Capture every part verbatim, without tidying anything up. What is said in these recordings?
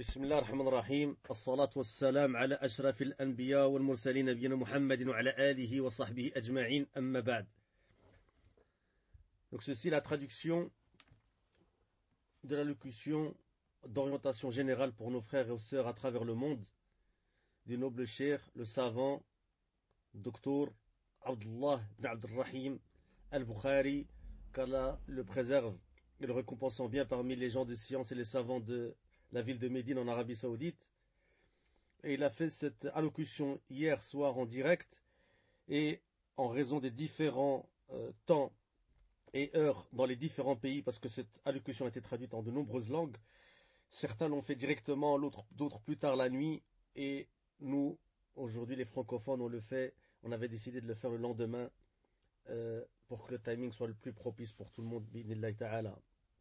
بسم الله الرحمن الرحيم الصلاة والسلام على أشرف الأنبياء والمرسلين نبينا محمد وعلى آله وصحبه أجمعين أما بعد. Donc ceci est la traduction de l'allocution d'orientation générale pour nos frères et sœurs à travers le monde du noble cheikh, le savant docteur Abdullah ibn Abdurrahim al-Bukhari, qu'Allah le préserve et le récompensant bien parmi les gens de science et les savants de la ville de Médine en Arabie Saoudite. Et il a fait cette allocution hier soir en direct, et en raison des différents euh, temps et heures dans les différents pays, parce que cette allocution a été traduite en de nombreuses langues, certains l'ont fait directement, d'autres plus tard la nuit, et nous, aujourd'hui les francophones, on le fait, on avait décidé de le faire le lendemain euh, pour que le timing soit le plus propice pour tout le monde, bi'idhnillahi ta'ala.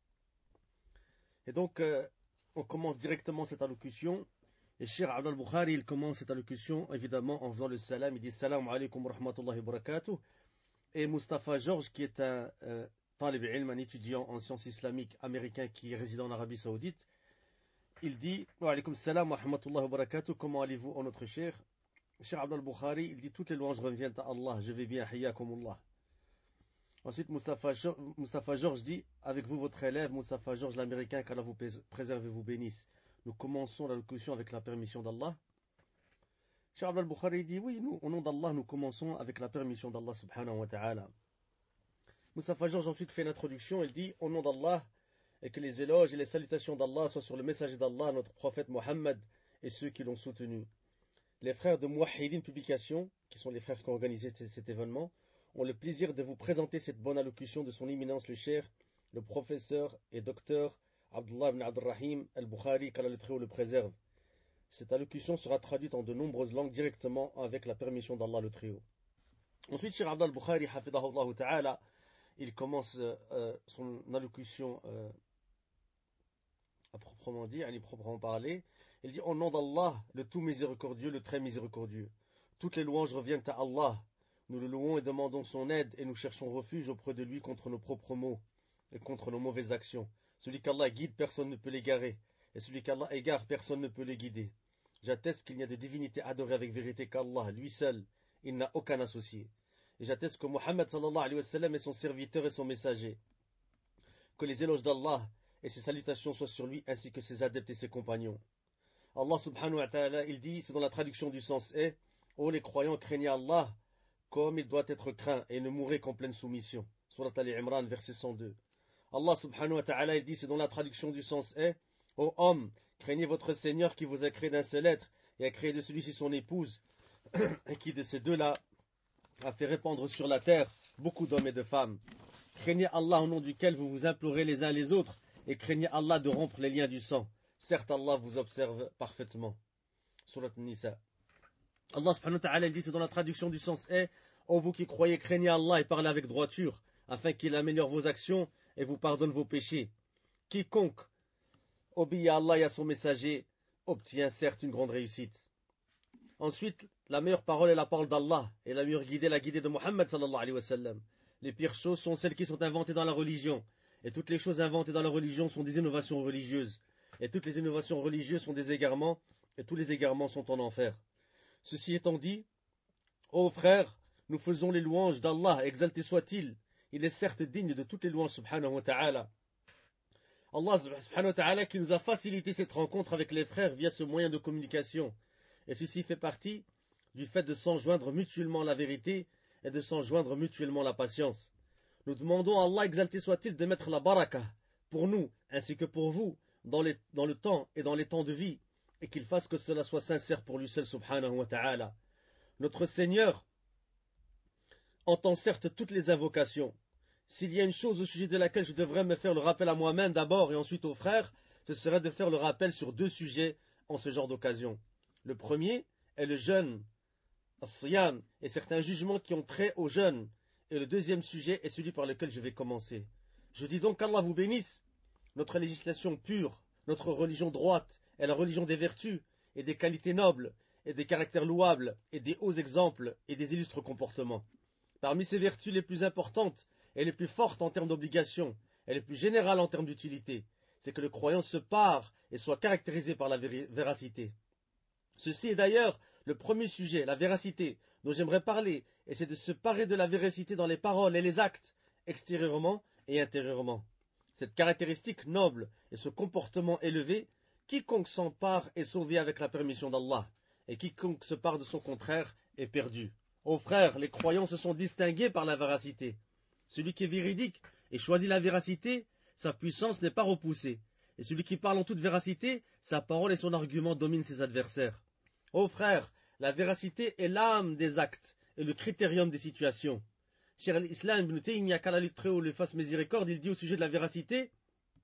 Et donc, euh, on commence directement cette allocution. Et Cheikh Abdul Bukhari, il commence cette allocution évidemment en faisant le salam. Il dit salam alaykum wa rahmatullahi wa barakatuh. Et Mustafa George, qui est un euh, talib ilm, un étudiant en sciences islamiques américain qui réside en Arabie Saoudite, il dit wa alaykum salam wa rahmatullahi wa barakatuh. Comment allez-vous, oh notre Cheikh? Cheikh Abdul Bukhari, il dit toutes les louanges reviennent à Allah. Je vais bien, hayyakumullah. Ensuite, Mustafa, Mustafa George dit, avec vous, votre élève, Mustafa George, l'américain, qu'Allah vous préserve et vous bénisse. Nous commençons l'allocution avec la permission d'Allah. Cheikh Abdul Bukhari dit, oui, nous, au nom d'Allah, nous commençons avec la permission d'Allah subhanahu wa ta'ala. Mustafa George ensuite fait une introduction, il dit, au nom d'Allah, et que les éloges et les salutations d'Allah soient sur le messager d'Allah, notre prophète Mohammed, et ceux qui l'ont soutenu. Les frères de Mouahidine Publication, qui sont les frères qui ont organisé cet événement, ont le plaisir de vous présenter cette bonne allocution de son éminence le cheikh, le professeur et docteur Abdullah ibn Abdurrahim al-Bukhari, qu'Allah le Très-Haut le préserve. Cette allocution sera traduite en de nombreuses langues directement avec la permission d'Allah le Très-Haut. Ensuite, Cheikh Abdullah al-Bukhari, hafidahullah ta'ala, il commence euh, son allocution euh, à proprement dire, à proprement parler. Il dit, au nom d'Allah, le tout miséricordieux, le très miséricordieux. Toutes les louanges reviennent à Allah. Nous le louons et demandons son aide, et nous cherchons refuge auprès de lui contre nos propres maux et contre nos mauvaises actions. Celui qu'Allah guide, personne ne peut l'égarer, et celui qu'Allah égare, personne ne peut le guider. J'atteste qu'il n'y a de divinité adorée avec vérité qu'Allah, lui seul, il n'a aucun associé. Et j'atteste que Muhammad sallallahu alayhi wa sallam est son serviteur et son messager. Que les éloges d'Allah et ses salutations soient sur lui, ainsi que ses adeptes et ses compagnons. Allah subhanahu wa ta'ala, il dit, c'est dans la traduction du sens est, ô les croyants, craignez Allah, comme il doit être craint, et ne mourrez qu'en pleine soumission. Surat Al-Imran, verset cent deux. Allah subhanahu wa ta'ala, il dit, c'est dans la traduction du sens est, ô homme, craignez votre Seigneur qui vous a créé d'un seul être, et a créé de celui-ci son épouse, et qui de ces deux-là a fait répandre sur la terre beaucoup d'hommes et de femmes. Craignez Allah au nom duquel vous vous implorez les uns les autres, et craignez Allah de rompre les liens du sang. Certes, Allah vous observe parfaitement. Surat Nisa. Allah subhanahu wa ta'ala dit, c'est dans la traduction du sens est, ô vous qui croyez, craignez Allah et parlez avec droiture, afin qu'il améliore vos actions et vous pardonne vos péchés. Quiconque obéit à Allah et à son messager obtient certes une grande réussite. Ensuite, la meilleure parole est la parole d'Allah, et la meilleure guidée est la guidée de Muhammad sallallahu alayhi wa sallam. Les pires choses sont celles qui sont inventées dans la religion, et toutes les choses inventées dans la religion sont des innovations religieuses, et toutes les innovations religieuses sont des égarements, et tous les égarements sont en enfer. Ceci étant dit, ô frères, nous faisons les louanges d'Allah, exalté soit-il. Il est certes digne de toutes les louanges, subhanahu wa ta'ala. Allah, subhanahu wa ta'ala, qui nous a facilité cette rencontre avec les frères via ce moyen de communication. Et ceci fait partie du fait de s'enjoindre mutuellement la vérité et de s'enjoindre mutuellement la patience. Nous demandons à Allah, exalté soit-il, de mettre la baraka pour nous, ainsi que pour vous, dans, les, dans le temps et dans les temps de vie, et qu'il fasse que cela soit sincère pour lui seul, subhanahu wa ta'ala. Notre Seigneur entend certes toutes les invocations. S'il y a une chose au sujet de laquelle je devrais me faire le rappel à moi-même d'abord et ensuite aux frères, ce serait de faire le rappel sur deux sujets en ce genre d'occasion. Le premier est le jeûne, as-siyam, et certains jugements qui ont trait au jeûne. Et le deuxième sujet est celui par lequel je vais commencer. Je dis donc qu'Allah vous bénisse. Notre législation pure, notre religion droite, est la religion des vertus et des qualités nobles et des caractères louables et des hauts exemples et des illustres comportements. Parmi ces vertus les plus importantes et les plus fortes en termes d'obligation et les plus générales en termes d'utilité, c'est que le croyant se pare et soit caractérisé par la véracité. Ceci est d'ailleurs le premier sujet, la véracité, dont j'aimerais parler, et c'est de se parer de la véracité dans les paroles et les actes, extérieurement et intérieurement. Cette caractéristique noble et ce comportement élevé, quiconque s'empare est sauvé avec la permission d'Allah, et quiconque se pare de son contraire est perdu. Ô frères, les croyants se sont distingués par la véracité. Celui qui est véridique et choisit la véracité, sa puissance n'est pas repoussée. Et celui qui parle en toute véracité, sa parole et son argument dominent ses adversaires. Ô frères, la véracité est l'âme des actes et le critérium des situations. Cheikh al-Islam ibn Taymiyyah, qu'Allah lui très haut lui fasse miséricorde, il dit au sujet de la véracité,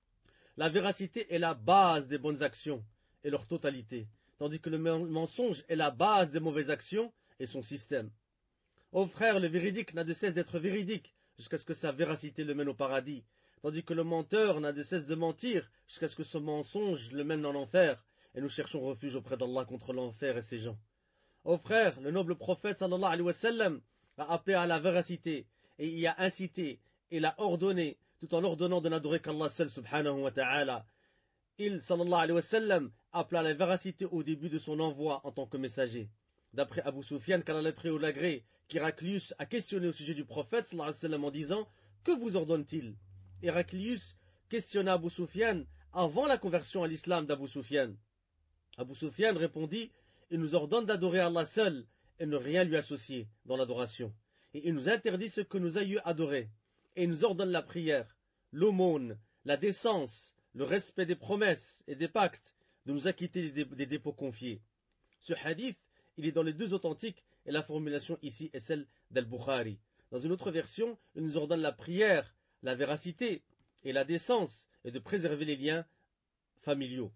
la véracité est la base des bonnes actions et leur totalité, tandis que le mensonge est la base des mauvaises actions et son système. Ô frère, le véridique n'a de cesse d'être véridique jusqu'à ce que sa véracité le mène au paradis, tandis que le menteur n'a de cesse de mentir jusqu'à ce que son mensonge le mène en enfer, et nous cherchons refuge auprès d'Allah contre l'enfer et ses gens. Ô frère, le noble prophète sallallahu alayhi wa sallam a appelé à la véracité et y a incité et l'a ordonné tout en ordonnant de n'adorer qu'Allah seul subhanahu wa ta'ala. Il sallallahu alayhi wa sallam appela à la véracité au début de son envoi en tant que messager. D'après Abu Sufyan, qu'Allah l'a très haut l'agré, qu'Héraclius a questionné au sujet du prophète sallallahu alayhi wa sallam en disant « Que vous ordonne-t-il » Héraclius questionna Abu Sufyan avant la conversion à l'islam d'Abu Sufyan. Abu Sufyan répondit « Il nous ordonne d'adorer Allah seul et ne rien lui associer dans l'adoration. Et il nous interdit ce que nous aïeux adoraient. Et il nous ordonne la prière, l'aumône, la décence, le respect des promesses et des pactes, de nous acquitter des, des dépôts confiés. » Ce hadith, il est dans les deux authentiques et la formulation ici est celle d'Al-Bukhari. Dans une autre version, il nous ordonne la prière, la véracité et la décence et de préserver les liens familiaux.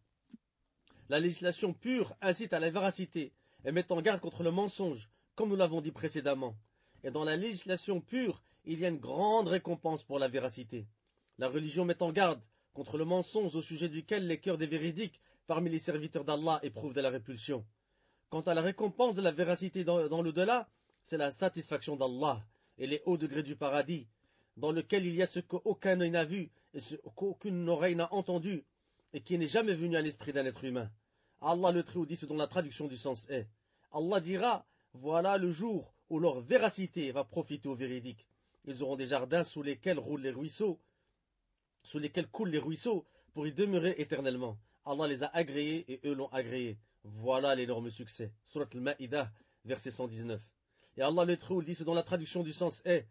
La législation pure incite à la véracité et met en garde contre le mensonge, comme nous l'avons dit précédemment. Et dans la législation pure, il y a une grande récompense pour la véracité. La religion met en garde contre le mensonge au sujet duquel les cœurs des véridiques parmi les serviteurs d'Allah éprouvent de la répulsion. Quant à la récompense de la véracité dans, dans l'au-delà, c'est la satisfaction d'Allah et les hauts degrés du paradis, dans lequel il y a ce qu'aucun œil n'a vu et ce qu'aucune oreille n'a entendu et qui n'est jamais venu à l'esprit d'un être humain. Allah le Très-Haut dit ce dont la traduction du sens est. Allah dira, voilà le jour où leur véracité va profiter aux véridiques. Ils auront des jardins sous lesquels roulent les ruisseaux, sous lesquels coulent les ruisseaux, pour y demeurer éternellement. Allah les a agréés et eux l'ont agréé. Voilà l'énorme succès. Surat al-Ma'idah, verset cent dix-neuf. Et Allah le Très-Haut dit ce dont la traduction du sens est.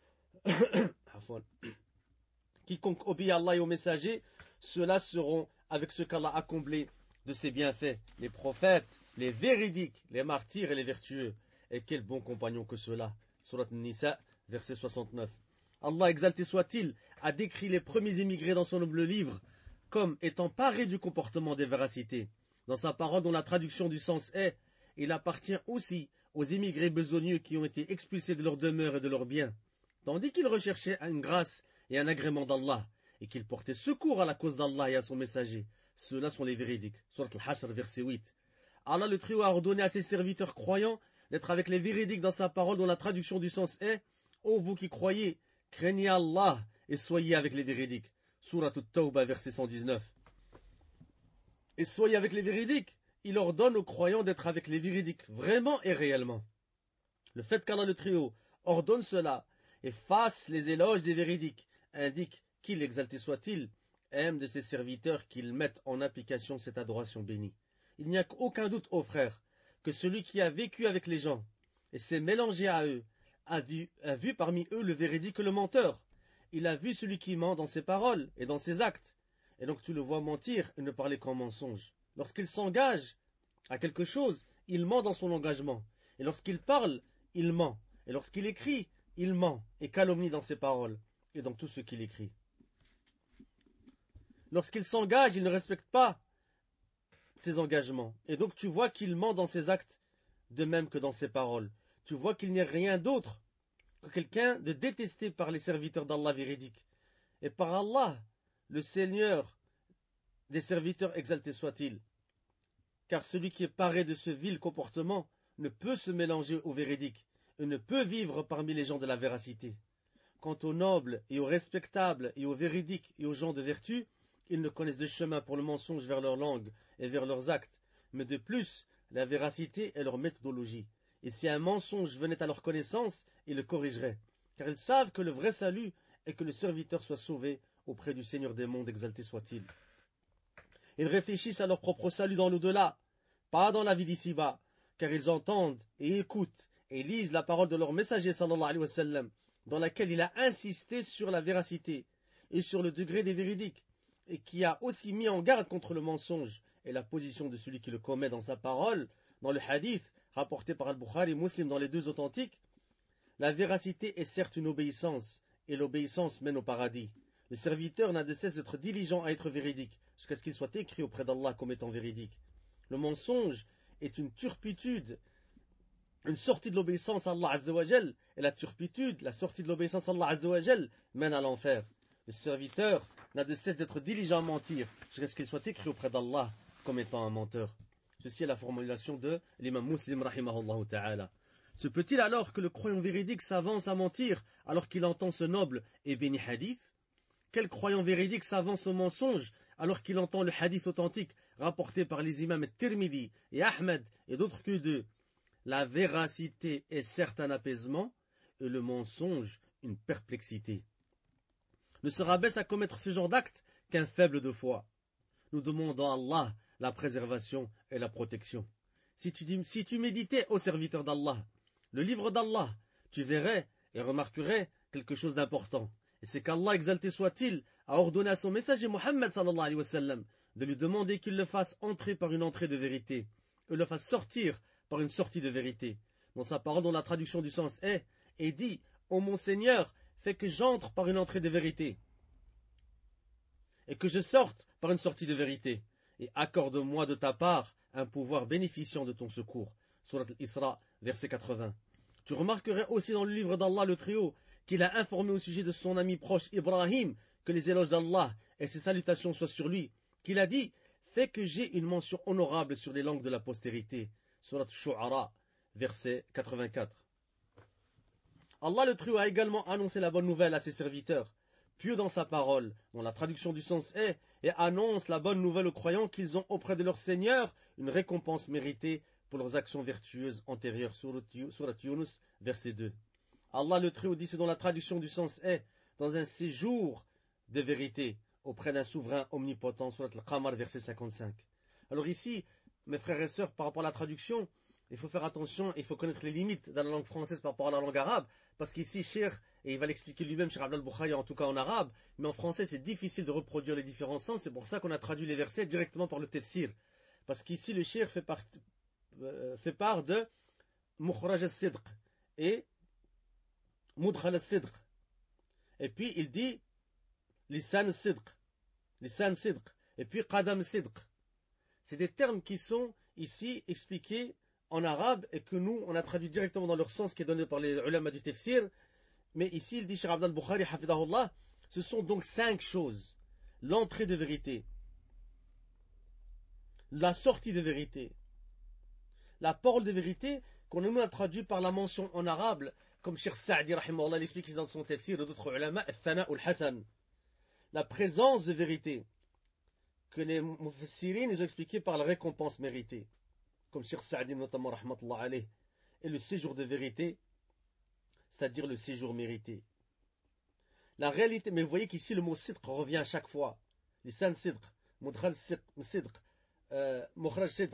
Quiconque obéit à Allah et aux messagers, ceux-là seront avec ce qu'Allah a comblé de ses bienfaits, les prophètes, les véridiques, les martyrs et les vertueux. Et quels bons compagnons que ceux-là. Surat An-Nisa, verset soixante-neuf. Allah, exalté soit-il, a décrit les premiers immigrés dans son noble livre comme étant parés du comportement des véracités. Dans sa parole dont la traduction du sens est, il appartient aussi aux immigrés besogneux qui ont été expulsés de leur demeure et de leurs biens, tandis qu'ils recherchaient une grâce et un agrément d'Allah, et qu'ils portaient secours à la cause d'Allah et à son messager. Ceux-là sont les véridiques. Surat Al-Hashr, verset huit. Allah le Très-Haut a ordonné à ses serviteurs croyants d'être avec les véridiques dans sa parole dont la traduction du sens est « Ô vous qui croyez, craignez Allah et soyez avec les véridiques. » Surat At-Tawbah, verset cent dix-neuf. Et soyez avec les véridiques, il ordonne aux croyants d'être avec les véridiques, vraiment et réellement. Le fait qu'Allah le Très-Haut ordonne cela et fasse les éloges des véridiques indique qu'il, exalté soit-il, aime de ses serviteurs qu'ils mettent en application cette adoration bénie. Il n'y a aucun doute, ô frères, que celui qui a vécu avec les gens et s'est mélangé à eux a vu, a vu parmi eux le véridique et le menteur. Il a vu celui qui ment dans ses paroles et dans ses actes. Et donc tu le vois mentir et ne parler qu'en mensonge. Lorsqu'il s'engage à quelque chose, il ment dans son engagement. Et lorsqu'il parle, il ment. Et lorsqu'il écrit, il ment et calomnie dans ses paroles et dans tout ce qu'il écrit. Lorsqu'il s'engage, il ne respecte pas ses engagements. Et donc tu vois qu'il ment dans ses actes, de même que dans ses paroles. Tu vois qu'il n'y a rien d'autre que quelqu'un de détesté par les serviteurs d'Allah véridique. Et par Allah, le Seigneur des serviteurs exalté soit-il. Car celui qui est paré de ce vil comportement ne peut se mélanger aux véridiques et ne peut vivre parmi les gens de la véracité. Quant aux nobles et aux respectables et aux véridiques et aux gens de vertu, ils ne connaissent de chemin pour le mensonge vers leur langue et vers leurs actes, mais de plus, la véracité est leur méthodologie. Et si un mensonge venait à leur connaissance, ils le corrigeraient, car ils savent que le vrai salut est que le serviteur soit sauvé auprès du Seigneur des mondes, exalté soit-il. Ils réfléchissent à leur propre salut dans l'au-delà, pas dans la vie d'ici-bas, car ils entendent et écoutent et lisent la parole de leur messager sallallahu alayhi wa sallam, dans laquelle il a insisté sur la véracité et sur le degré des véridiques, et qui a aussi mis en garde contre le mensonge et la position de celui qui le commet dans sa parole, dans le hadith rapporté par Al-Bukhari et Muslim dans les deux authentiques. La véracité est certes une obéissance, et l'obéissance mène au paradis. Le serviteur n'a de cesse d'être diligent à être véridique, jusqu'à ce qu'il soit écrit auprès d'Allah comme étant véridique. Le mensonge est une turpitude, une sortie de l'obéissance à Allah Azza wa Jal, et la turpitude, la sortie de l'obéissance à Allah Azza wa Jal, mène à l'enfer. Le serviteur n'a de cesse d'être diligent à mentir, jusqu'à ce qu'il soit écrit auprès d'Allah comme étant un menteur. Ceci est la formulation de l'imam Muslim rahimahullah ta'ala. Se peut-il alors que le croyant véridique s'avance à mentir alors qu'il entend ce noble et béni hadith? Quel croyant véridique s'avance au mensonge alors qu'il entend le hadith authentique rapporté par les imams Tirmidhi et Ahmed et d'autres que d'eux? La véracité est certes un apaisement et le mensonge une perplexité. Ne se rabaisse à commettre ce genre d'acte qu'un faible de foi. Nous demandons à Allah la préservation et la protection. Si tu, dis, si tu méditais, ô serviteur d'Allah, le livre d'Allah, tu verrais et remarquerais quelque chose d'important. Et c'est qu'Allah, exalté soit-il, a ordonné à son messager Muhammad sallallahu alayhi wa sallam de lui demander qu'il le fasse entrer par une entrée de vérité et le fasse sortir par une sortie de vérité. Dans sa parole, dont la traduction du sens est, et dit, ô mon Seigneur, fais que j'entre par une entrée de vérité et que je sorte par une sortie de vérité, et accorde-moi de ta part un pouvoir bénéficiant de ton secours. Surat al-Isra, verset quatre-vingts. Tu remarquerais aussi dans le livre d'Allah le Très-Haut qu'il a informé au sujet de son ami proche Ibrahim que les éloges d'Allah et ses salutations soient sur lui, qu'il a dit « Fais que j'ai une mention honorable sur les langues de la postérité » Surat al-Shu'ara, verset quatre-vingt-quatre. Allah le Très-Haut a également annoncé la bonne nouvelle à ses serviteurs, pieux dans sa parole, dont la traduction du sens est, et annonce la bonne nouvelle aux croyants qu'ils ont auprès de leur Seigneur une récompense méritée pour leurs actions vertueuses antérieures. Surat Yunus, verset deux. Allah le Très-Haut dit ce dont la traduction du sens est, dans un séjour de vérité auprès d'un souverain omnipotent. Surat Al-Qamar, verset cinquante-cinq. Alors ici, mes frères et sœurs, par rapport à la traduction, il faut faire attention, il faut connaître les limites de la langue française par rapport à la langue arabe, parce qu'ici, Cheikh, et il va l'expliquer lui-même, Cheikh Abdel Bukhari, en tout cas en arabe, mais en français, c'est difficile de reproduire les différents sens, c'est pour ça qu'on a traduit les versets directement par le tafsir. Parce qu'ici, le Cheikh fait, part, euh, fait part de Mukhraj al-Sidq et Mudkhal al-Sidq. Et puis, il dit Lisan al-Sidq, Lisan al-Sidq, et puis Qadam al-Sidq. C'est des termes qui sont ici expliqués en arabe et que nous, on a traduit directement dans leur sens qui est donné par les ulama du tafsir. Mais ici, il dit, Cheikh Abdel Bukhari, hafidahullah, ce sont donc cinq choses. L'entrée de vérité, la sortie de vérité, la parole de vérité, qu'on nous a traduit par la mention en arabe, comme Cheikh Sa'di, rahimahullah, l'explique dans son tafsir et d'autres ulama, al-thana ou al-hasan. La présence de vérité, que les mufassirin nous ont expliqué par la récompense méritée, comme Cheikh Sa'di notamment, rahmatullah alayh, et le séjour de vérité, c'est-à-dire le séjour mérité. La réalité, mais vous voyez qu'ici le mot sidq revient à chaque fois. Lisan sidq, mudkhal sidq, mukhraj sidq,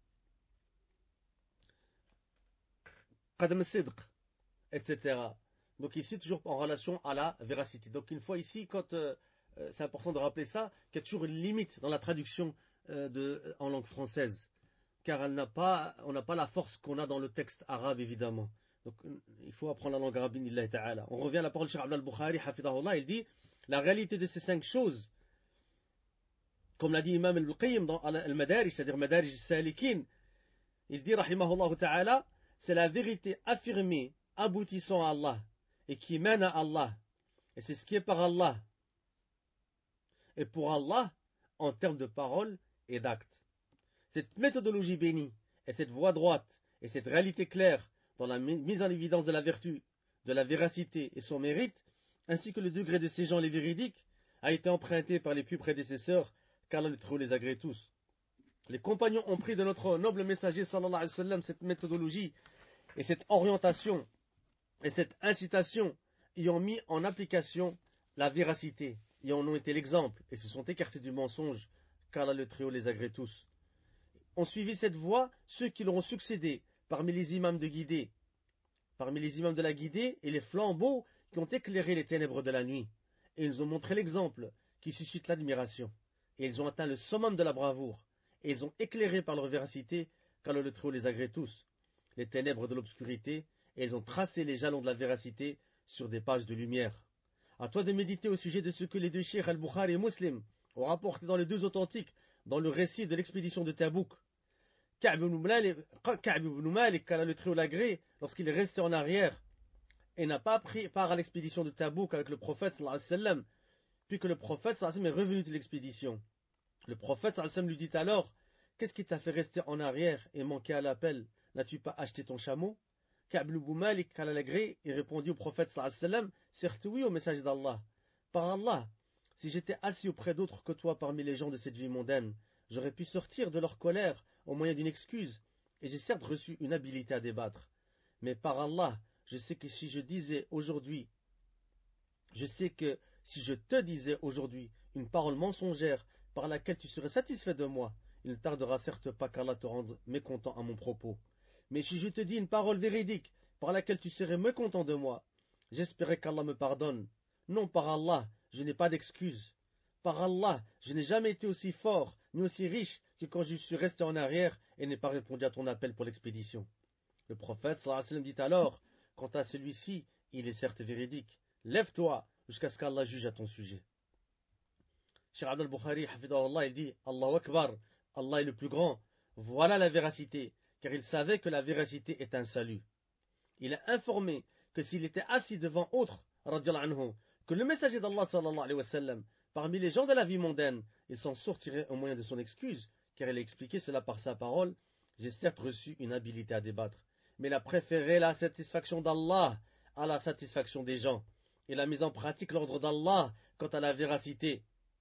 qadam sidq, et cetera. Donc ici, toujours en relation à la véracité. Donc une fois ici, quand euh, c'est important de rappeler ça, qu'il y a toujours une limite dans la traduction euh, de, en langue française. Car elle n'a pas, on n'a pas la force qu'on a dans le texte arabe, évidemment. Donc, il faut apprendre la langue arabe, bi'idhnillah ta'ala. On revient à la parole de Cheikh Abdel Bukhari, hafidahullah, il dit, la réalité de ces cinq choses, comme l'a dit Imam al-Qayyim dans al-Madarij, c'est-à-dire Madarij al-Salikin, il dit, rahimahullah ta'ala, c'est la vérité affirmée, aboutissant à Allah, et qui mène à Allah. Et c'est ce qui est par Allah. Et pour Allah, en termes de paroles et d'actes. Cette méthodologie bénie, et cette voie droite, et cette réalité claire, dans la mise en évidence de la vertu, de la véracité et son mérite, ainsi que le degré de ces gens les véridiques, a été emprunté par les plus prédécesseurs, qu'Allah les très haut les agrée tous. Les compagnons ont pris de notre noble messager sallallahu alayhi wa sallam cette méthodologie et cette orientation et cette incitation, y ont mis en application la véracité, y en ont été l'exemple et se sont écartés du mensonge, qu'Allah le très haut les agrée tous. Ont suivi cette voie ceux qui leur ont succédé parmi les imams de guidée, parmi les imams de la guidée et les flambeaux qui ont éclairé les ténèbres de la nuit. Et ils ont montré l'exemple qui suscite l'admiration. Et ils ont atteint le summum de la bravoure. Et ils ont éclairé par leur véracité, qu'Allah le Très-Haut les agrée tous, les ténèbres de l'obscurité, et ils ont tracé les jalons de la véracité sur des pages de lumière. À toi de méditer au sujet de ce que les deux cheikhs Al-Bukhari et Muslim ont rapporté dans les deux authentiques, dans le récit de l'expédition de Tabouk. Ka'b ibn Malik, qu'Allah le Très-Haut l'agrée, lorsqu'il est resté en arrière, et n'a pas pris part à l'expédition de Tabouk avec le prophète sallallahu alayhi wa sallam, puis que le prophète sallallahu alayhi wa sallam est revenu de l'expédition. Le prophète sallallahu alayhi wa sallam lui dit alors, qu'est-ce qui t'a fait rester en arrière et manquer à l'appel? N'as-tu pas acheté ton chameau? Ka'b ibn Malik, qu'Allah l'agrée, il répondit au prophète sallallahu alayhi wa sallam, certes oui au message d'Allah. Par Allah, si j'étais assis auprès d'autres que toi parmi les gens de cette vie mondaine, j'aurais pu sortir de leur colère au moyen d'une excuse, et j'ai certes reçu une habilité à débattre. Mais par Allah, je sais que si je disais aujourd'hui, je sais que si je te disais aujourd'hui une parole mensongère par laquelle tu serais satisfait de moi, il ne tardera certes pas qu'Allah te rende mécontent à mon propos. Mais si je te dis une parole véridique par laquelle tu serais mécontent de moi, j'espérais qu'Allah me pardonne. Non, par Allah, je n'ai pas d'excuse. Par Allah, je n'ai jamais été aussi fort ni aussi riche que quand je suis resté en arrière et n'ai pas répondu à ton appel pour l'expédition. Le prophète sallallahu alayhi wa sallam dit alors, quant à celui-ci, il est certes véridique. Lève-toi jusqu'à ce qu'Allah juge à ton sujet. Cheikh Abd al-Bukhari, hafidahullah, il dit, Allahu Akbar, Allah est le plus grand. Voilà la véracité, car il savait que la véracité est un salut. Il a informé que s'il était assis devant autre, radiallahu anhu, que le messager d'Allah sallallahu alayhi wa sallam, parmi les gens de la vie mondaine, il s'en sortirait au moyen de son excuse, car il a expliqué cela par sa parole. J'ai certes reçu une habilité à débattre, mais il a préféré la satisfaction d'Allah à la satisfaction des gens. Il a mis en pratique l'ordre d'Allah quant à la véracité.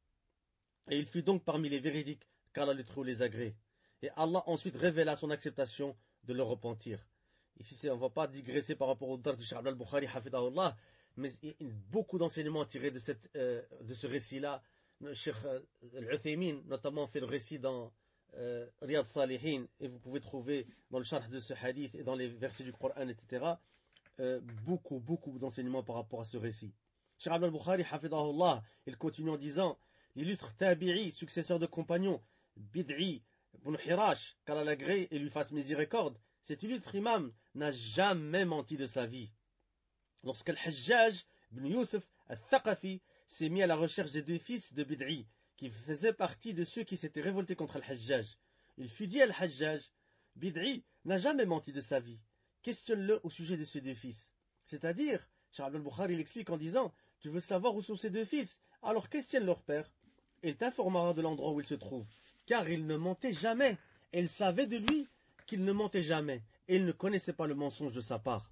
Et il fut donc parmi les véridiques qu'Allah le Très-Haut les agrée. Et Allah ensuite révéla son acceptation de leur repentir. Ici, on ne va pas digresser par rapport au dars du Cheikh Abd al-Bukhari, hafidahullah, mais il y a beaucoup d'enseignements tirés de, cette, euh, de ce récit-là. Le Cheikh Al-Uthaymin, notamment, fait le récit dans euh, Riyad Salihin, et vous pouvez trouver dans le sharh de ce hadith et dans les versets du Coran, et cetera, euh, beaucoup, beaucoup d'enseignements par rapport à ce récit. Cheikh Abd al-Bukhari, hafidahullah, il continue en disant, l'illustre Tabi'i, successeur de compagnons, Bid'i, Ibn Hirash, qu'Allah l'agrée et lui fasse miséricorde, cet illustre imam n'a jamais menti de sa vie. Lorsqu'Al-Hajjaj ibn Yusuf al-Thaqafi s'est mis à la recherche des deux fils de Bid'i, qui faisaient partie de ceux qui s'étaient révoltés contre Al-Hajjaj, il fut dit à Al-Hajjaj, Bid'i n'a jamais menti de sa vie. Questionne-le au sujet de ces deux fils. C'est-à-dire, Cheikh Abd al-Bukhari l'explique en disant, tu veux savoir où sont ces deux fils, alors questionne leur père. Il t'informera de l'endroit où il se trouve, car il ne mentait jamais, et il savait de lui qu'il ne mentait jamais, et il ne connaissait pas le mensonge de sa part.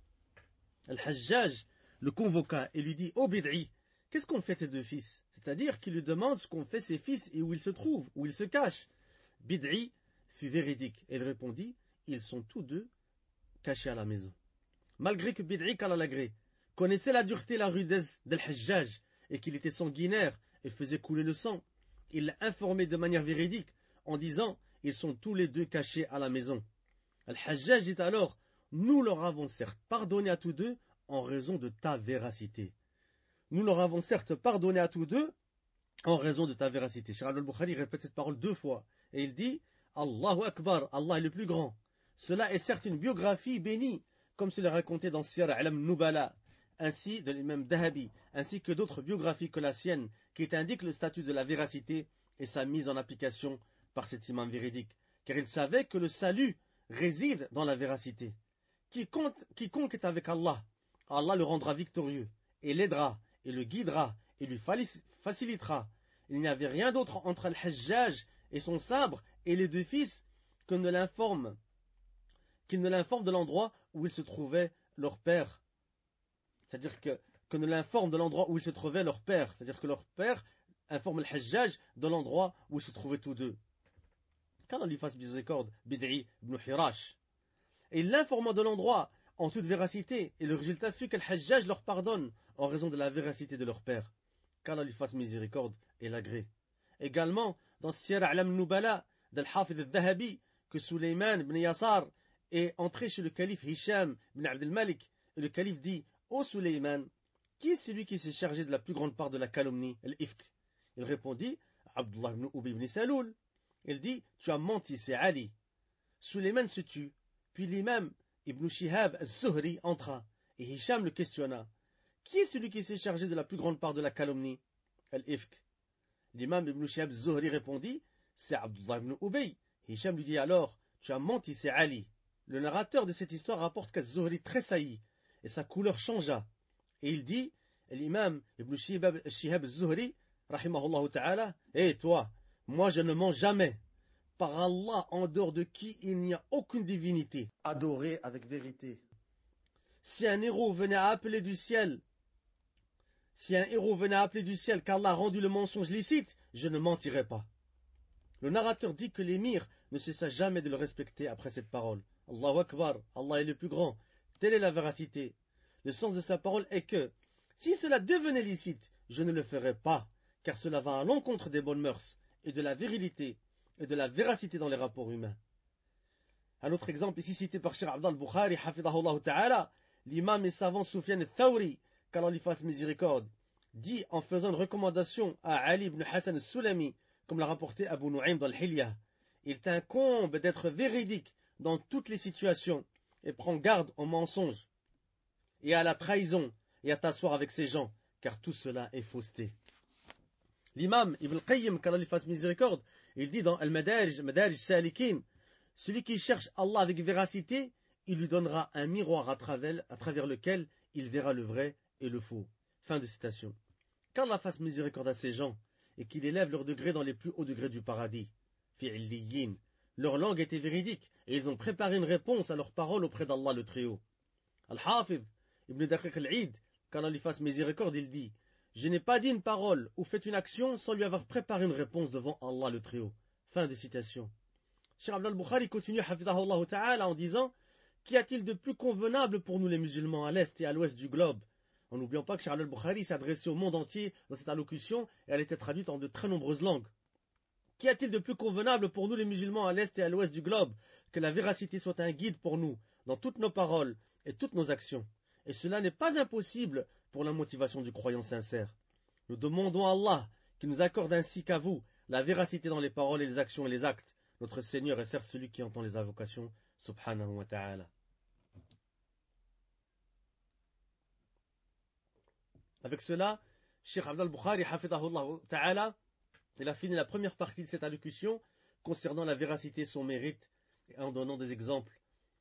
Al-Hajjaj le convoqua et lui dit, ô Bid'i, qu'est-ce qu'ont fait tes deux fils? C'est-à-dire qu'il lui demande ce qu'ont fait ses fils et où ils se trouvent, où ils se cachent. Bid'i fut véridique, et il répondit, ils sont tous deux cachés à la maison. Malgré que Bid'i, qu'Allah l'agrée, connaissait la dureté et la rudesse d'Al-Hajjaj, et qu'il était sanguinaire et faisait couler le sang, il l'a informé de manière véridique en disant, ils sont tous les deux cachés à la maison. Al-Hajjaj dit alors, nous leur avons certes pardonné à tous deux en raison de ta véracité. Nous leur avons certes pardonné à tous deux en raison de ta véracité. Cheikh Abd al-Bukhari répète cette parole deux fois et il dit, Allahu Akbar, Allah est le plus grand. Cela est certes une biographie bénie, comme cela est raconté dans Siyar A'lam Nubala, ainsi de l'imam Dahabi, ainsi que d'autres biographies que la sienne, qui indiquent le statut de la véracité et sa mise en application par cet imam véridique, car il savait que le salut réside dans la véracité. Quiconque, quiconque est avec Allah, Allah le rendra victorieux, et l'aidera, et le guidera, et lui facilitera. Il n'y avait rien d'autre entre Al-Hajjaj et son sabre et les deux fils que ne l'informe, qu'il ne l'informe de l'endroit où il se trouvait leur père. C'est-à-dire que, que ne l'informe de l'endroit où il se trouvait leur père. C'est-à-dire que leur père, informe Al-Hajjaj de l'endroit où ils se trouvaient tous deux. Qu'Allah lui fasse miséricorde, Bid'i ibn Hirash. Et l'informant de l'endroit en toute véracité, et le résultat fut qu'Al-Hajjaj leur pardonne en raison de la véracité de leur père. Qu'Allah lui fasse miséricorde et l'agrée. Également, dans Siyar A'lam Nubala d'Al-Hafidh al-Dhahabi, que Suleyman ibn Yasar est entré chez le calife Hisham ibn Abd al-Malik, et le calife dit: Ô Suleyman, qui est celui qui s'est chargé de la plus grande part de la calomnie, l'ifk? Il répondit: Abdullah ibn Ubay ibn Saloul. Il dit: Tu as menti, c'est Ali. Suleyman se tut, puis l'imam Ibn Shihab al-Zuhri entra, et Hisham le questionna: Qui est celui qui s'est chargé de la plus grande part de la calomnie, l'ifk? L'imam Ibn Shihab al-Zuhri répondit: C'est Abdullah ibn Ubay. Hisham lui dit alors: Tu as menti, c'est Ali. Le narrateur de cette histoire rapporte qu'Az-Zuhri tressaillit, et sa couleur changea. Et il dit, l'imam Ibn Shihab al-Zuhri, rahimahullah ta'ala: Hé toi, moi je ne mens jamais. Par Allah, en dehors de qui il n'y a aucune divinité adorée avec vérité. Si un héros venait à appeler du ciel, si un héros venait à appeler du ciel qu'Allah a rendu le mensonge licite, je ne mentirais pas. Le narrateur dit que l'émir ne cessa jamais de le respecter après cette parole. Allahu Akbar, Allah est le plus grand. Telle est la véracité. Le sens de sa parole est que, si cela devenait licite, je ne le ferais pas, car cela va à l'encontre des bonnes mœurs et de la virilité et de la véracité dans les rapports humains. Un autre exemple ici cité par Cheikh Abd al-Bukhari, hafidahullah ta'ala, l'imam et savant Sufyan al-Thawri, qu'Allah lui fasse miséricorde, dit en faisant une recommandation à Ali ibn Hassan al-Sulami, comme l'a rapporté Abu Nu'aym dans al-Hilya: Il t'incombe d'être véridique dans toutes les situations et prends garde aux mensonges et à la trahison et à t'asseoir avec ces gens, car tout cela est fausseté. L'imam Ibn al-Qayyim, qu'Allah lui fasse miséricorde, il dit dans Al-Madarij, Madarij Salikin: Celui qui cherche Allah avec véracité, il lui donnera un miroir à travers, à travers lequel il verra le vrai et le faux. Fin de citation. Qu'Allah fasse miséricorde à ces gens et qu'il élève leur degré dans les plus hauts degrés du paradis. Fi'illiyin. Leur langue était véridique et ils ont préparé une réponse à leurs paroles auprès d'Allah le Très-Haut. Al-Hafidh Ibn Daqiq al-Eid, qu'Allah lui fasse miséricorde, il dit: Je n'ai pas dit une parole ou fait une action sans lui avoir préparé une réponse devant Allah le Très-Haut. Fin de citation. Cheikh Abd al-Bukhari continue, hafidahullah ta'ala, en disant: Qu'y a-t-il de plus convenable pour nous les musulmans à l'est et à l'ouest du globe? En n'oubliant pas que Cheikh Abd al-Bukhari s'adressait au monde entier dans cette allocution et elle était traduite en de très nombreuses langues. Qu'y a-t-il de plus convenable pour nous les musulmans à l'est et à l'ouest du globe que la véracité soit un guide pour nous dans toutes nos paroles et toutes nos actions? Et cela n'est pas impossible pour la motivation du croyant sincère. Nous demandons à Allah qu'il nous accorde ainsi qu'à vous la véracité dans les paroles et les actions et les actes. Notre Seigneur est certes celui qui entend les invocations, subhanahu wa ta'ala. Avec cela, Cheikh Abd al-Bukhari, hafidahullah ta'ala, il a fini la première partie de cette allocution concernant la véracité, son mérite, et en donnant des exemples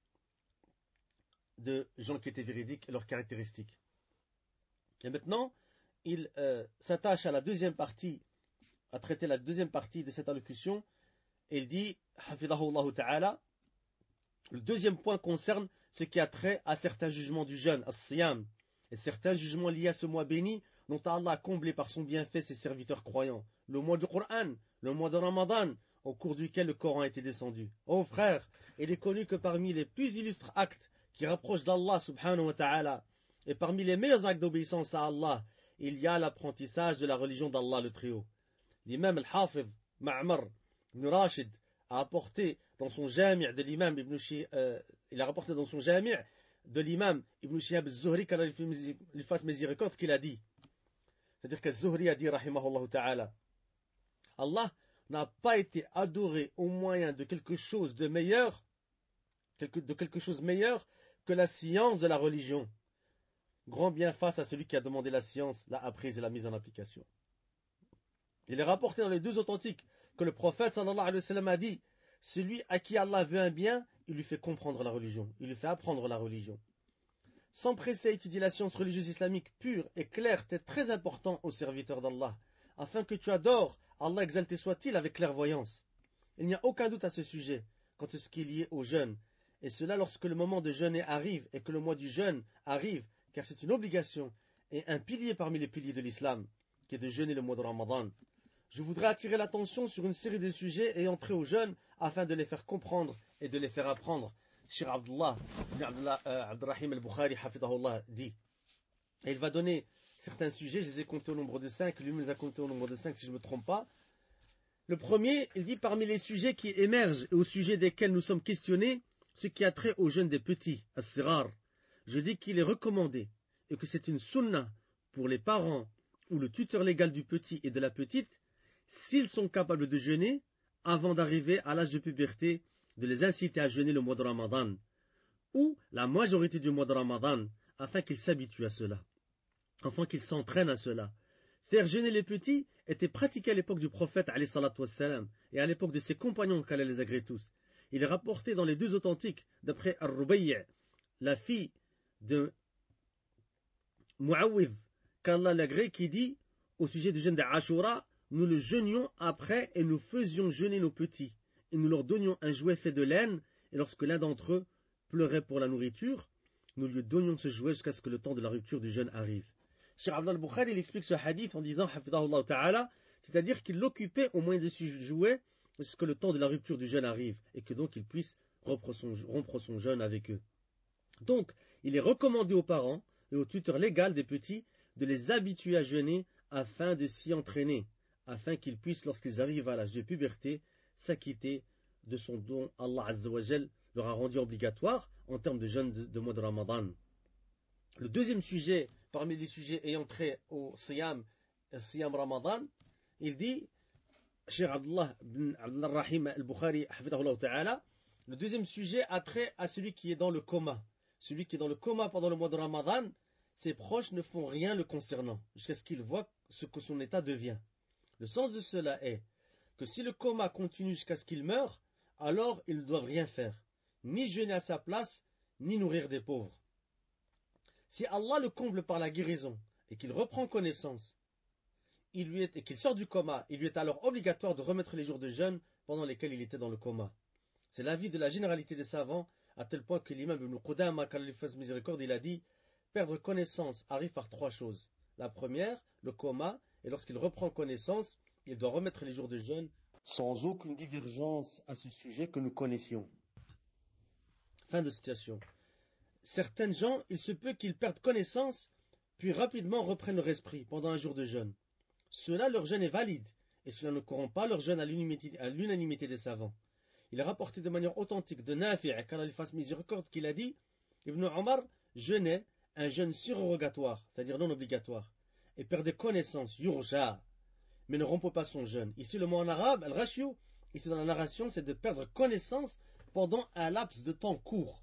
de gens qui étaient véridiques et leurs caractéristiques. Et maintenant, il euh, s'attache à la deuxième partie, à traiter la deuxième partie de cette allocution, et il dit, hafidahullah ta'ala, le deuxième point concerne ce qui a trait à certains jugements du jeûne, as-siyam, et certains jugements liés à ce mois béni, dont Allah a comblé par son bienfait ses serviteurs croyants, le mois du Coran, le mois de Ramadan, au cours duquel le Coran a été descendu. Ô frères, il est connu que parmi les plus illustres actes qui rapprochent d'Allah subhanahu wa ta'ala, et parmi les meilleurs actes d'obéissance à Allah, il y a l'apprentissage de la religion d'Allah le Très-Haut. L'imam al-Hafidh Ma'mar ibn Rashid a apporté dans son jami' de l'imam Ibn Shihab, euh, il a rapporté dans son jami' de l'imam Ibn Shihab al-Zuhri, qu'Allah lui fasse miséricorde, qu'il a dit. C'est-à-dire que Zuhri a dit, rahimahullah ta'ala, Allah n'a pas été adoré au moyen de quelque chose de meilleur, de quelque chose meilleur que la science de la religion. Grand bien face à celui qui a demandé la science, l'a apprise et l'a mise en application. Il est rapporté dans les deux authentiques que le prophète sallallahu alayhi wa sallam a dit: celui à qui Allah veut un bien, il lui fait comprendre la religion, il lui fait apprendre la religion. S'empresser à étudier la science religieuse islamique pure et claire est très important aux serviteurs d'Allah, afin que tu adores Allah exalté soit-il avec clairvoyance. Il n'y a aucun doute à ce sujet quant à ce qui est lié au jeûne, et cela lorsque le moment de jeûner arrive et que le mois du jeûne arrive, car c'est une obligation et un pilier parmi les piliers de l'islam, qui est de jeûner le mois de Ramadan. je voudrais attirer l'attention sur une série de sujets ayant trait aux jeunes afin de les faire comprendre et de les faire apprendre. Cheikh Abdullah ibn Abdullah, euh, Abdurrahim al-Bukhari hafidahullah dit, et il va donner certains sujets, je les ai comptés au nombre de cinq, lui-même les a comptés au nombre de cinq si je ne me trompe pas. Le premier, il dit parmi les sujets qui émergent et au sujet desquels nous sommes questionnés, ce qui a trait aux jeunes des petits, as-sirar. Je dis qu'il est recommandé et que c'est une sunna pour les parents ou le tuteur légal du petit et de la petite, s'ils sont capables de jeûner avant d'arriver à l'âge de puberté, de les inciter à jeûner le mois de Ramadan ou la majorité du mois de Ramadan afin qu'ils s'habituent à cela, afin qu'ils s'entraînent à cela. Faire jeûner les petits était pratiqué à l'époque du prophète alayhi salatu wassalam, et à l'époque de ses compagnons qu'Allah les agrée tous. Il est rapporté dans les deux authentiques, d'après Ar-Rubayy', la fille de Mu'awwidh, qu'Allah l'agrée, qui dit au sujet du jeûne d'Ashura, nous le jeûnions après et nous faisions jeûner nos petits, et nous leur donnions un jouet fait de laine, et lorsque l'un d'entre eux pleurait pour la nourriture, nous lui donnions ce jouet jusqu'à ce que le temps de la rupture du jeûne arrive. Cheikh Abdullah al-Bukhari, il explique ce hadith en disant, hafidahullah ta'ala, c'est-à-dire qu'il l'occupait au moyen de ce jouet jusqu'à le temps de la rupture du jeûne arrive, et que donc il puisse rompre son, rompre son jeûne avec eux. Donc, il est recommandé aux parents et aux tuteurs légaux des petits de les habituer à jeûner afin de s'y entraîner, afin qu'ils puissent, lorsqu'ils arrivent à l'âge de puberté, s'acquitter de son don. Allah Azza wa Jal leur a rendu obligatoire en termes de jeûne de, de mois de Ramadan. Le deuxième sujet, parmi les sujets ayant trait au Siyam, Siyam Ramadan, il dit, Cheikh Abdullah ibn Abdullah Rahim al-Bukhari, hafidahullah ta'ala, le deuxième sujet a trait à celui qui est dans le coma. Celui qui est dans le coma pendant le mois de Ramadan, ses proches ne font rien le concernant, jusqu'à ce qu'il voit ce que son état devient. Le sens de cela est que si le coma continue jusqu'à ce qu'il meure, alors ils ne doivent rien faire, ni jeûner à sa place, ni nourrir des pauvres. Si Allah le comble par la guérison et qu'il reprend connaissance, il lui est, et qu'il sort du coma, il lui est alors obligatoire de remettre les jours de jeûne pendant lesquels il était dans le coma. C'est l'avis de la généralité des savants, à tel point que l'imam Ibn Qudama, qu'Allah lui fasse miséricorde, il a dit, perdre connaissance arrive par trois choses. La première, le coma, et lorsqu'il reprend connaissance, il doit remettre les jours de jeûne sans aucune divergence à ce sujet que nous connaissions. Fin de citation. Certaines gens, il se peut qu'ils perdent connaissance, puis rapidement reprennent leur esprit pendant un jour de jeûne. Cela, leur jeûne est valide, et cela ne corrompt pas leur jeûne à l'unanimité des savants. Il est rapporté de manière authentique de Nafi', qu'Allah lui fasse miséricorde, qu'il a dit, Ibn Omar jeûnait un jeûne surrogatoire, c'est-à-dire non obligatoire, et perdait connaissance, yurja, mais ne rompait pas son jeûne. Ici, le mot en arabe, al-rashiou, ici dans la narration, c'est de perdre connaissance pendant un laps de temps court.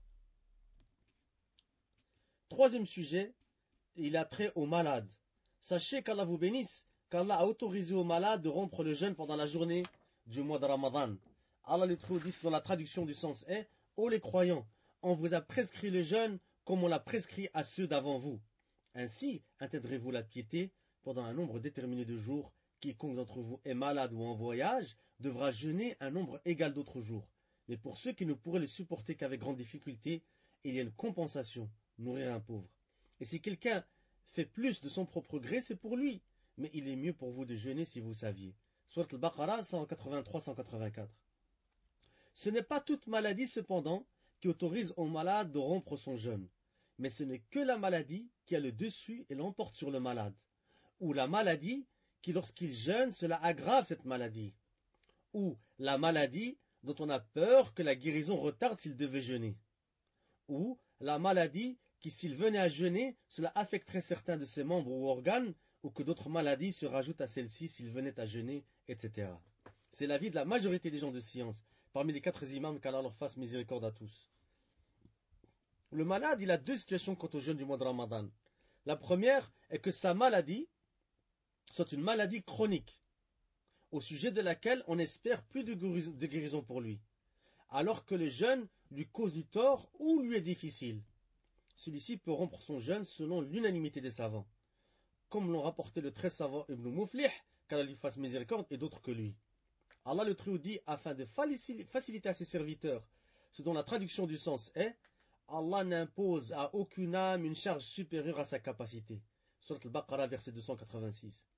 Troisième sujet, il a trait aux malades. Sachez qu'Allah vous bénisse, qu'Allah a autorisé aux malades de rompre le jeûne pendant la journée du mois de Ramadan. Allah le Très-Haut dit dans la traduction du sens est, ô les croyants, on vous a prescrit le jeûne comme on l'a prescrit à ceux d'avant vous. Ainsi, intègrez-vous la piété pendant un nombre déterminé de jours. Quiconque d'entre vous est malade ou en voyage devra jeûner un nombre égal d'autres jours. Mais pour ceux qui ne pourraient le supporter qu'avec grande difficulté, il y a une compensation, nourrir un pauvre. Et si quelqu'un fait plus de son propre gré, c'est pour lui. Mais il est mieux pour vous de jeûner si vous saviez. Surat al-Baqarah cent quatre-vingt-trois cent quatre-vingt-quatre. Ce n'est pas toute maladie cependant qui autorise au malade de rompre son jeûne. Mais ce n'est que la maladie qui a le dessus et l'emporte sur le malade. Ou la maladie qui, lorsqu'il jeûne, cela aggrave cette maladie. Ou la maladie dont on a peur que la guérison retarde s'il devait jeûner. Ou la maladie qui, s'il venait à jeûner, cela affecterait certains de ses membres ou organes, ou que d'autres maladies se rajoutent à celle-ci s'il venait à jeûner, et cetera. C'est l'avis de la majorité des gens de science, parmi les quatre imams, qu'Allah leur fasse miséricorde à tous. Le malade, il a deux situations quant au jeûne du mois de Ramadan. La première est que sa maladie soit une maladie chronique, au sujet de laquelle on espère plus de guérison pour lui, alors que le jeûne lui cause du tort ou lui est difficile. Celui-ci peut rompre son jeûne selon l'unanimité des savants, comme l'ont rapporté le très savant Ibn Muflih, qu'Allah lui fasse miséricorde, et d'autres que lui. Allah le Très-Haut dit, afin de faciliter à ses serviteurs, ce dont la traduction du sens est, Allah n'impose à aucune âme une charge supérieure à sa capacité. Surat al-Baqarah, verset deux cent quatre-vingt-six.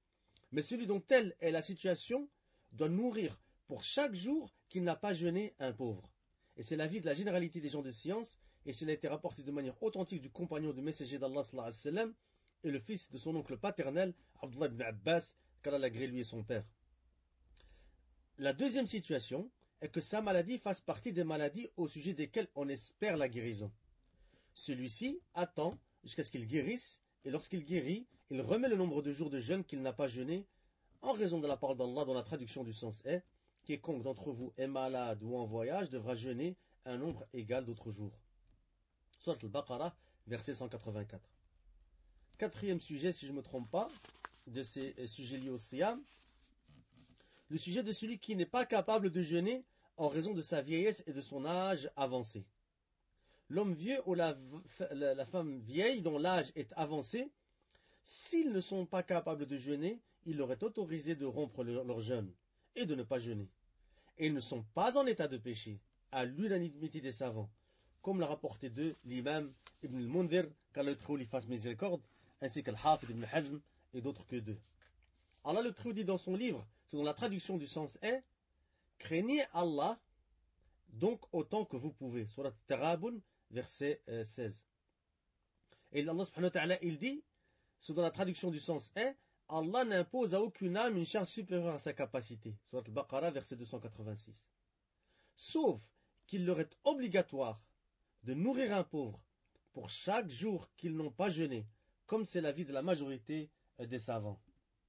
Mais celui dont telle est la situation doit nourrir pour chaque jour qu'il n'a pas jeûné un pauvre. Et c'est l'avis de la généralité des gens de science, et cela a été rapporté de manière authentique du compagnon du messager d'Allah sallallahu alayhi wa sallam, et le fils de son oncle paternel, Abdullah ibn Abbas, qu'Allah l'a gré lui et son père. La deuxième situation est que sa maladie fasse partie des maladies au sujet desquelles on espère la guérison. Celui-ci attend jusqu'à ce qu'il guérisse, et lorsqu'il guérit, il remet le nombre de jours de jeûne qu'il n'a pas jeûné, en raison de la parole d'Allah dont la traduction du sens est « Quiconque d'entre vous est malade ou en voyage devra jeûner un nombre égal d'autres jours ». Surat al-Baqarah, verset cent quatre-vingt-quatre. Quatrième sujet, si je ne me trompe pas, de ces sujets liés au siyam, le sujet de celui qui n'est pas capable de jeûner en raison de sa vieillesse et de son âge avancé. L'homme vieux ou la, la, la femme vieille dont l'âge est avancé, s'ils ne sont pas capables de jeûner, il leur est autorisé de rompre leur, leur jeûne et de ne pas jeûner. Et ils ne sont pas en état de péché, à l'unanimité des savants, comme l'a rapporté d'eux l'imam Ibn al-Mundhir, qu'Allah le Très-Haut lui fasse miséricorde, ainsi qu'Al-Hafid Ibn Hazm et d'autres que d'eux. Allah le Très-Haut dit dans son livre, selon la traduction du sens est « Craignez Allah donc autant que vous pouvez » Surat Tarabun, verset euh, seize. Et Allah subhanahu wa ta'ala, il dit, selon la traduction du sens est « Allah n'impose à aucune âme une charge supérieure à sa capacité » Surat Al-Baqarah, verset deux cent quatre-vingt-six. Sauf qu'il leur est obligatoire de nourrir un pauvre pour chaque jour qu'ils n'ont pas jeûné, comme c'est l'avis de la majorité des savants.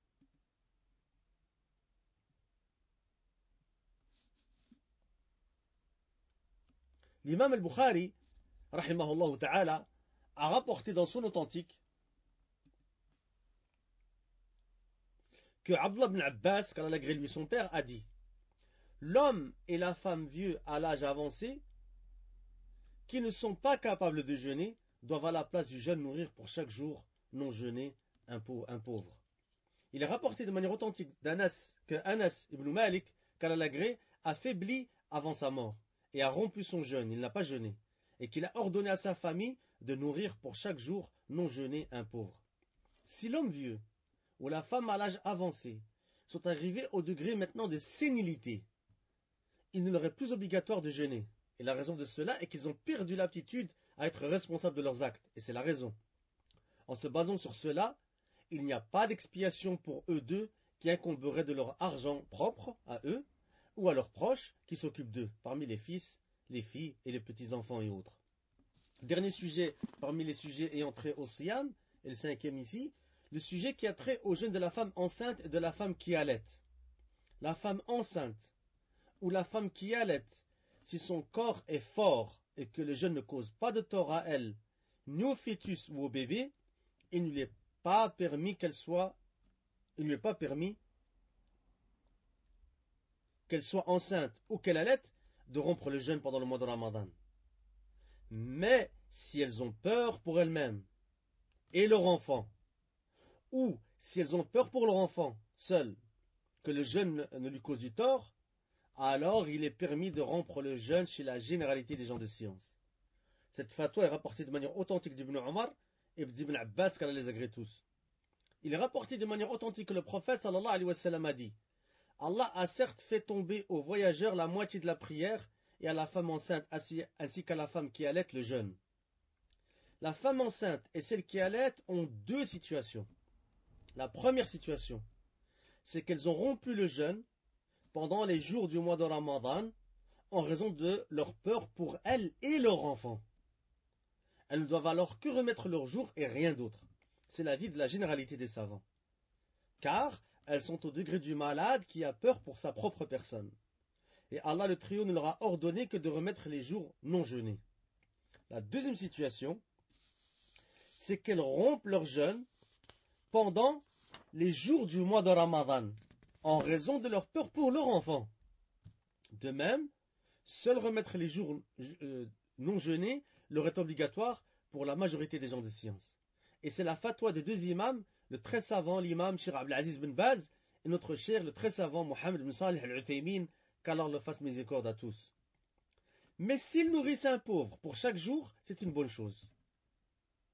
L'imam al-Bukhari, rahimahullah ta'ala, a rapporté dans son authentique que Abdullah ibn Abbas, qu'Allah gré lui son père, a dit « L'homme et la femme vieux à l'âge avancé, qui ne sont pas capables de jeûner, doivent à la place du jeûne nourrir pour chaque jour non jeûné un pauvre. » Il est rapporté de manière authentique d'Anas que Anas ibn Malik, qu'Allah l'a gré, a faibli avant sa mort et a rompu son jeûne, il n'a pas jeûné, et qu'il a ordonné à sa famille de nourrir pour chaque jour non jeûné un pauvre. Si l'homme vieux ou la femme à l'âge avancé sont arrivés au degré maintenant de sénilité, il ne leur est plus obligatoire de jeûner. Et la raison de cela est qu'ils ont perdu l'aptitude à être responsables de leurs actes. Et c'est la raison. En se basant sur cela, il n'y a pas d'expiation pour eux deux qui incomberait de leur argent propre à eux ou à leurs proches qui s'occupent d'eux, parmi les fils, les filles et les petits-enfants et autres. Dernier sujet parmi les sujets ayant trait au siyam, et le cinquième ici, le sujet qui a trait au jeûne de la femme enceinte et de la femme qui allait. La femme enceinte ou la femme qui allait, si son corps est fort et que le jeûne ne cause pas de tort à elle, ni au fœtus ou au bébé, il ne lui est pas permis qu'elle soit, il ne lui est pas permis qu'elle soit enceinte ou qu'elle allait, de rompre le jeûne pendant le mois de Ramadan. Mais si elles ont peur pour elles-mêmes et leur enfant, ou si elles ont peur pour leur enfant seul, que le jeûne ne lui cause du tort, alors il est permis de rompre le jeûne chez la généralité des gens de science. Cette fatwa est rapportée de manière authentique d'Ibn Omar et d'Ibn Abbas, qu'Allah les agrée tous. Il est rapporté de manière authentique que le prophète sallallahu alayhi wa sallam a dit « Allah a certes fait tomber aux voyageurs la moitié de la prière et à la femme enceinte ainsi qu'à la femme qui allait le jeûne. La femme enceinte et celle qui allait ont deux situations. La première situation, c'est qu'elles ont rompu le jeûne pendant les jours du mois de Ramadan en raison de leur peur pour elles et leurs enfants. Elles ne doivent alors que remettre leur jour et rien d'autre. C'est l'avis de la généralité des savants. Car elles sont au degré du malade qui a peur pour sa propre personne. Et Allah le Très-Haut ne leur a ordonné que de remettre les jours non jeûnés. La deuxième situation, c'est qu'elles rompent leur jeûne pendant les jours du mois de Ramadan, en raison de leur peur pour leur enfant. De même, seul remettre les jours euh, non jeûnés leur est obligatoire pour la majorité des gens de science. Et c'est la fatwa des deux imams, le très savant l'imam Cheikh Abdelaziz bin Baz et notre cher le très savant Mohammed bin Salih al-Uthaymin, qu'Allah le fasse miséricorde à tous. Mais s'ils nourrissent un pauvre pour chaque jour, c'est une bonne chose.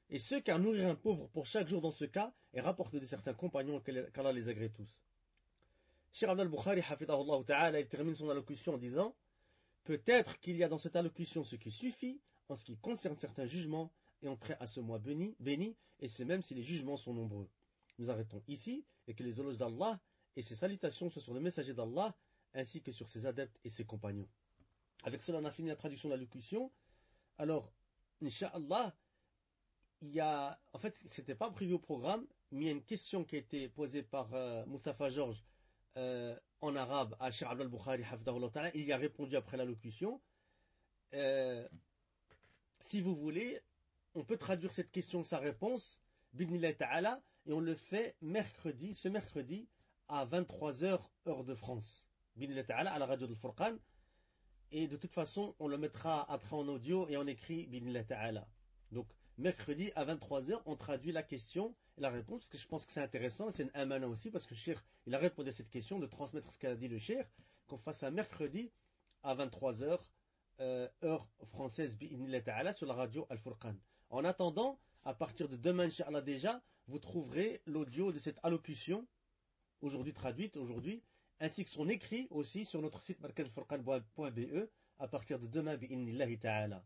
et ce qu'à nourrir un pauvre pour chaque jour dans ce cas est rapporté de certains compagnons qu'Allah les agrée tous. Cheikh Abd al-Bukhari, hafidahullah ta'ala, il termine son allocution en disant « Peut-être qu'il y a dans cette allocution ce qui suffit en ce qui concerne certains jugements et en trait à ce mois béni, béni, et c'est même si les jugements sont nombreux. » Nous arrêtons ici et que les éloges d'Allah et ses salutations soient sur le messager d'Allah ainsi que sur ses adeptes et ses compagnons. Avec cela, on a fini la traduction de l'allocution. Alors, Inch'Allah, il y a, en fait, ce n'était pas prévu au programme, mais il y a une question qui a été posée par euh, Moustapha Georges euh, en arabe à Cheikh Abd al-Bukhari, hafidahullah ta'ala. Il y a répondu après l'allocution. Euh, si vous voulez, on peut traduire cette question, sa réponse, bidnillah ta'ala, et on le fait mercredi, ce mercredi, à vingt-trois heures, heure de France. Bidnillah ta'ala, à la radio de Furqan. Et de toute façon, on le mettra après en audio et en écrit, bidnillah ta'ala. Donc, mercredi à vingt-trois heures, on traduit la question et la réponse, parce que je pense que c'est intéressant, c'est une amana aussi, parce que le cheikh, il a répondu à cette question, de transmettre ce qu'a dit le cheikh, qu'on fasse ça mercredi à vingt-trois heures, euh, heure française, bi'idhnillah ta'ala, sur la radio Al-Furqan. En attendant, à partir de demain, Inch'Allah déjà, vous trouverez l'audio de cette allocution, aujourd'hui traduite, aujourd'hui, ainsi que son écrit aussi sur notre site markaz furqan point b e à partir de demain, bi'idhnillah ta'ala.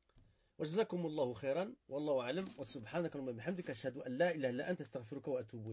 وجزاكم الله خيرا والله أعلم وسبحانك اللهم وبحمدك أشهد أن لا إله إلا أنت أستغفرك وأتوب إليك.